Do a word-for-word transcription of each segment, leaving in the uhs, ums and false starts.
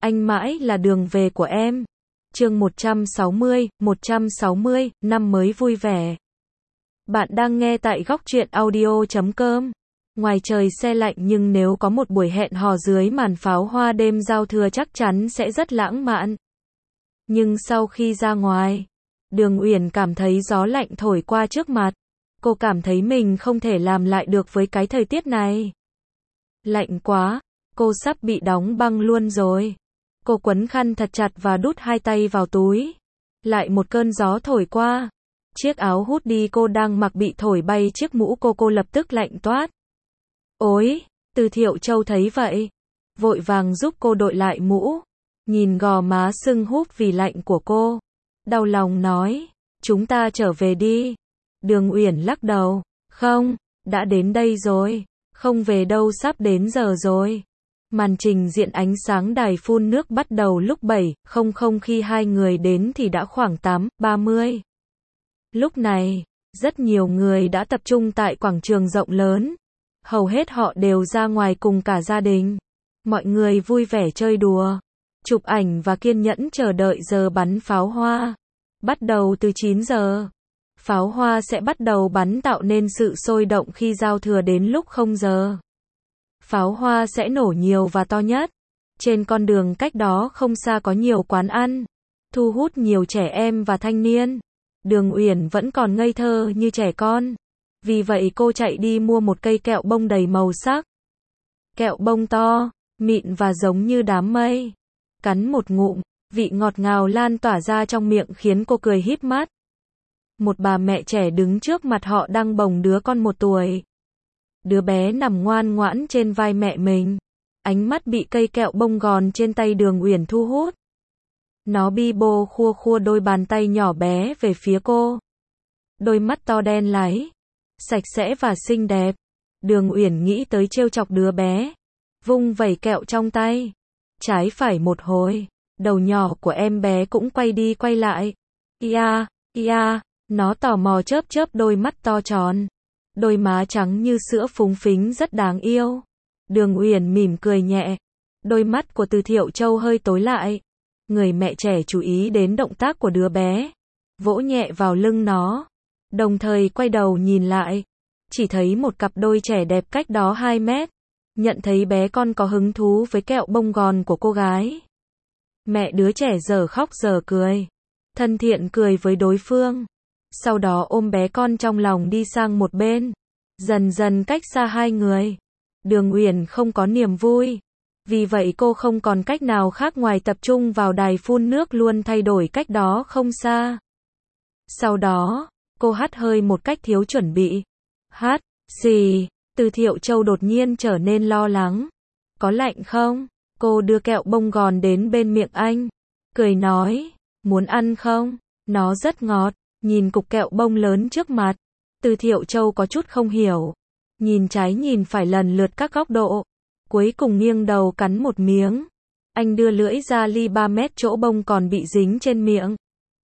anh mãi là đường về của em. Chương một trăm sáu mươi, một trăm sáu mươi, năm mới vui vẻ. Bạn đang nghe tại góc truyện audio chấm com. Ngoài trời se lạnh nhưng nếu có một buổi hẹn hò dưới màn pháo hoa đêm giao thừa chắc chắn sẽ rất lãng mạn. Nhưng sau khi ra ngoài, Đường Uyển cảm thấy gió lạnh thổi qua trước mặt. Cô cảm thấy mình không thể làm lại được với cái thời tiết này. Lạnh quá, cô sắp bị đóng băng luôn rồi. Cô quấn khăn thật chặt và đút hai tay vào túi. Lại một cơn gió thổi qua. Chiếc áo hoodie cô đang mặc bị thổi bay chiếc mũ cô cô lập tức lạnh toát. Ôi, Từ Thiệu Châu thấy vậy, vội vàng giúp cô đội lại mũ. Nhìn gò má sưng húp vì lạnh của cô, đau lòng nói, chúng ta trở về đi. Đường Uyển lắc đầu, không, đã đến đây rồi, không về đâu, sắp đến giờ rồi. Màn trình diễn ánh sáng đài phun nước bắt đầu lúc bảy không không, khi hai người đến thì đã khoảng tám ba mươi. Lúc này, rất nhiều người đã tập trung tại quảng trường rộng lớn. Hầu hết họ đều ra ngoài cùng cả gia đình. Mọi người vui vẻ chơi đùa, chụp ảnh và kiên nhẫn chờ đợi giờ bắn pháo hoa. Bắt đầu từ chín giờ, pháo hoa sẽ bắt đầu bắn tạo nên sự sôi động khi giao thừa đến lúc không giờ. Pháo hoa sẽ nổ nhiều và to nhất. Trên con đường cách đó không xa có nhiều quán ăn, thu hút nhiều trẻ em và thanh niên. Đường Uyển vẫn còn ngây thơ như trẻ con. Vì vậy cô chạy đi mua một cây kẹo bông đầy màu sắc. Kẹo bông to, mịn và giống như đám mây. Cắn một ngụm, vị ngọt ngào lan tỏa ra trong miệng khiến cô cười híp mắt. Một bà mẹ trẻ đứng trước mặt họ đang bồng đứa con một tuổi. Đứa bé nằm ngoan ngoãn trên vai mẹ mình. Ánh mắt bị cây kẹo bông gòn trên tay Đường Uyển thu hút. Nó bi bô khua khua đôi bàn tay nhỏ bé về phía cô. Đôi mắt to đen láy, sạch sẽ và xinh đẹp. Đường Uyển nghĩ tới trêu chọc đứa bé, vung vẩy kẹo trong tay. Trái phải một hồi, đầu nhỏ của em bé cũng quay đi quay lại. Ia, ia, nó tò mò chớp chớp đôi mắt to tròn. Đôi má trắng như sữa phúng phính rất đáng yêu. Đường Uyển mỉm cười nhẹ. Đôi mắt của Từ Thiệu Châu hơi tối lại. Người mẹ trẻ chú ý đến động tác của đứa bé, vỗ nhẹ vào lưng nó, đồng thời quay đầu nhìn lại. Chỉ thấy một cặp đôi trẻ đẹp cách đó hai mét. Nhận thấy bé con có hứng thú với kẹo bông gòn của cô gái. Mẹ đứa trẻ giờ khóc giờ cười, thân thiện cười với đối phương. Sau đó ôm bé con trong lòng đi sang một bên, dần dần cách xa hai người. Đường Uyển không có niềm vui. Vì vậy cô không còn cách nào khác ngoài tập trung vào đài phun nước luôn thay đổi cách đó không xa. Sau đó, cô hắt hơi một cách thiếu chuẩn bị. Hát, xì, Từ Thiệu Châu đột nhiên trở nên lo lắng. Có lạnh không? Cô đưa kẹo bông gòn đến bên miệng anh, cười nói, muốn ăn không? Nó rất ngọt. Nhìn cục kẹo bông lớn trước mặt, Từ Thiệu Châu có chút không hiểu. Nhìn trái nhìn phải lần lượt các góc độ. Cuối cùng nghiêng đầu cắn một miếng. Anh đưa lưỡi ra ly ba mét chỗ bông còn bị dính trên miệng.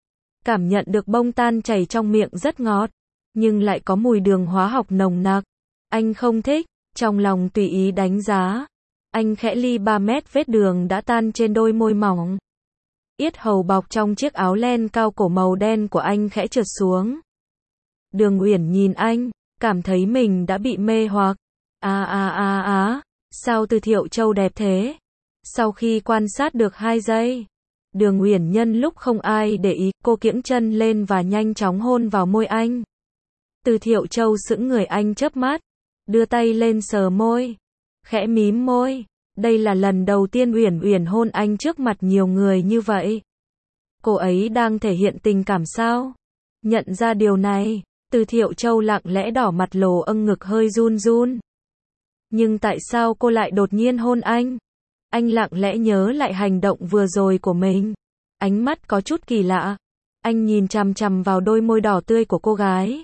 Cảm nhận được bông tan chảy trong miệng rất ngọt, nhưng lại có mùi đường hóa học nồng nặc. Anh không thích, trong lòng tùy ý đánh giá. Anh khẽ ly ba mét vết đường đã tan trên đôi môi mỏng. Yết hầu bọc trong chiếc áo len cao cổ màu đen của anh khẽ trượt xuống. Đường Uyển nhìn anh, cảm thấy mình đã bị mê hoặc. À à à à, sao Từ Thiệu Châu đẹp thế? Sau khi quan sát được hai giây, Đường Uyển nhân lúc không ai để ý, cô kiễng chân lên và nhanh chóng hôn vào môi anh. Từ Thiệu Châu sững người, anh chớp mắt, đưa tay lên sờ môi, khẽ mím môi. Đây là lần đầu tiên Uyển Uyển hôn anh trước mặt nhiều người như vậy. Cô ấy đang thể hiện tình cảm sao? Nhận ra điều này, Từ Thiệu Châu lặng lẽ đỏ mặt, lồ âng ngực hơi run run. Nhưng tại sao cô lại đột nhiên hôn anh? Anh lặng lẽ nhớ lại hành động vừa rồi của mình. Ánh mắt có chút kỳ lạ. Anh nhìn chằm chằm vào đôi môi đỏ tươi của cô gái.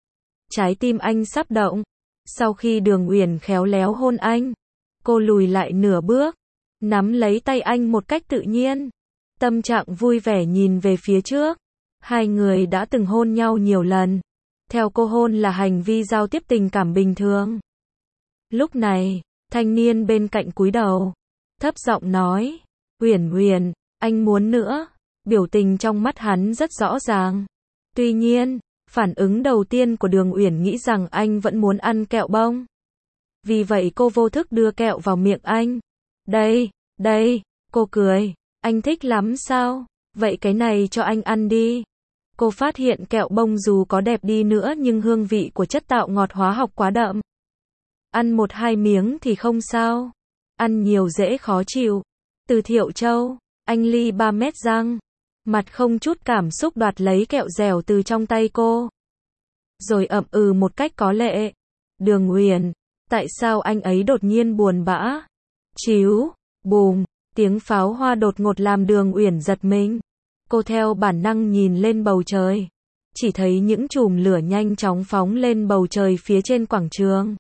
Trái tim anh sắp động. Sau khi Đường Uyển khéo léo hôn anh, cô lùi lại nửa bước, nắm lấy tay anh một cách tự nhiên. Tâm trạng vui vẻ nhìn về phía trước. Hai người đã từng hôn nhau nhiều lần. Theo cô, hôn là hành vi giao tiếp tình cảm bình thường. Lúc này, thanh niên bên cạnh cúi đầu, thấp giọng nói, Uyển Uyển, anh muốn nữa. Biểu tình trong mắt hắn rất rõ ràng. Tuy nhiên, phản ứng đầu tiên của Đường Uyển nghĩ rằng anh vẫn muốn ăn kẹo bông. Vì vậy cô vô thức đưa kẹo vào miệng anh. Đây, đây, cô cười. Anh thích lắm sao? Vậy cái này cho anh ăn đi. Cô phát hiện kẹo bông dù có đẹp đi nữa nhưng hương vị của chất tạo ngọt hóa học quá đậm. Ăn một hai miếng thì không sao. Ăn nhiều dễ khó chịu. Từ Thiệu Châu, anh li ba mét răng. Mặt không chút cảm xúc đoạt lấy kẹo dẻo từ trong tay cô. Rồi ậm ừ một cách có lệ. Đường Uyển, tại sao anh ấy đột nhiên buồn bã? Chíu, bùm, tiếng pháo hoa đột ngột làm Đường Uyển giật mình. Cô theo bản năng nhìn lên bầu trời. Chỉ thấy những chùm lửa nhanh chóng phóng lên bầu trời phía trên quảng trường.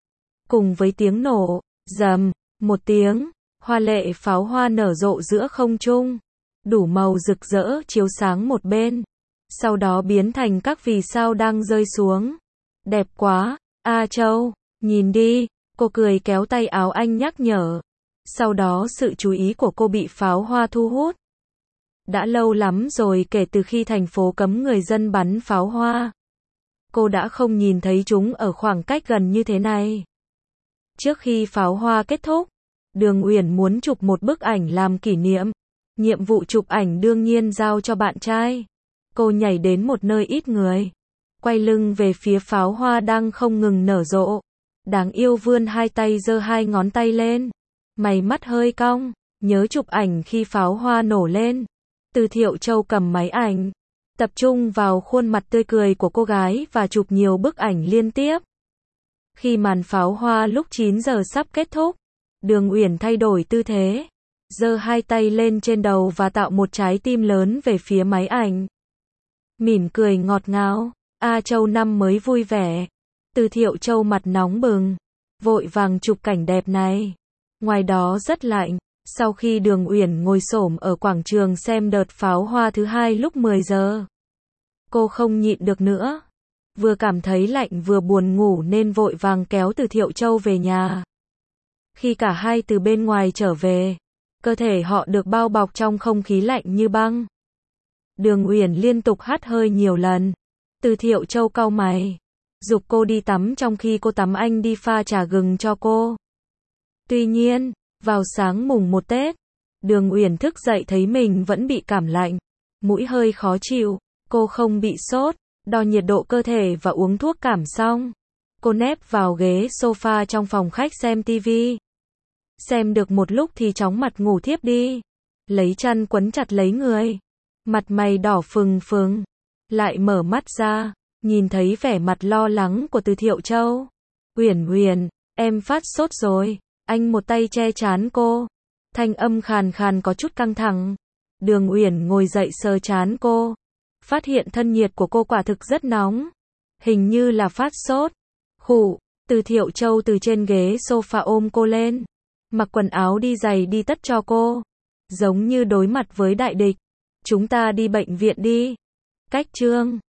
Cùng với tiếng nổ, rầm, một tiếng, hoa lệ pháo hoa nở rộ giữa không trung. Đủ màu rực rỡ chiếu sáng một bên. Sau đó biến thành các vì sao đang rơi xuống. Đẹp quá, A Châu, nhìn đi, cô cười kéo tay áo anh nhắc nhở. Sau đó sự chú ý của cô bị pháo hoa thu hút. Đã lâu lắm rồi kể từ khi thành phố cấm người dân bắn pháo hoa. Cô đã không nhìn thấy chúng ở khoảng cách gần như thế này. Trước khi pháo hoa kết thúc, Đường Uyển muốn chụp một bức ảnh làm kỷ niệm. Nhiệm vụ chụp ảnh đương nhiên giao cho bạn trai. Cô nhảy đến một nơi ít người. Quay lưng về phía pháo hoa đang không ngừng nở rộ. Đáng yêu vươn hai tay giơ hai ngón tay lên. Mày mắt hơi cong, nhớ chụp ảnh khi pháo hoa nổ lên. Từ Thiệu Châu cầm máy ảnh, tập trung vào khuôn mặt tươi cười của cô gái và chụp nhiều bức ảnh liên tiếp. Khi màn pháo hoa lúc chín giờ sắp kết thúc, Đường Uyển thay đổi tư thế, giơ hai tay lên trên đầu và tạo một trái tim lớn về phía máy ảnh. Mỉm cười ngọt ngào, A Châu năm mới vui vẻ. Từ Thiệu Châu mặt nóng bừng, vội vàng chụp cảnh đẹp này. Ngoài đó rất lạnh. Sau khi Đường Uyển ngồi xổm ở quảng trường xem đợt pháo hoa thứ hai lúc mười giờ, cô không nhịn được nữa. Vừa cảm thấy lạnh vừa buồn ngủ nên vội vàng kéo Từ Thiệu Châu về nhà. Khi cả hai từ bên ngoài trở về, cơ thể họ được bao bọc trong không khí lạnh như băng. Đường Uyển liên tục hắt hơi nhiều lần. Từ Thiệu Châu cau mày, giục cô đi tắm trong khi cô tắm anh đi pha trà gừng cho cô. Tuy nhiên, vào sáng mùng một Tết, Đường Uyển thức dậy thấy mình vẫn bị cảm lạnh, mũi hơi khó chịu. Cô không bị sốt, đo nhiệt độ cơ thể và uống thuốc cảm xong. Cô nép vào ghế sofa trong phòng khách xem tivi. Xem được một lúc thì chóng mặt ngủ thiếp đi. Lấy chăn quấn chặt lấy người. Mặt mày đỏ phừng phừng. Lại mở mắt ra, nhìn thấy vẻ mặt lo lắng của Từ Thiệu Châu. Uyển Uyển, em phát sốt rồi. Anh một tay che trán cô. Thanh âm khàn khàn có chút căng thẳng. Đường Uyển ngồi dậy sờ trán cô. Phát hiện thân nhiệt của cô quả thực rất nóng. Hình như là phát sốt. Khụ, Từ Thiệu Châu từ trên ghế sofa ôm cô lên. Mặc quần áo đi giày đi tất cho cô. Giống như đối mặt với đại địch. Chúng ta đi bệnh viện đi. Cách chương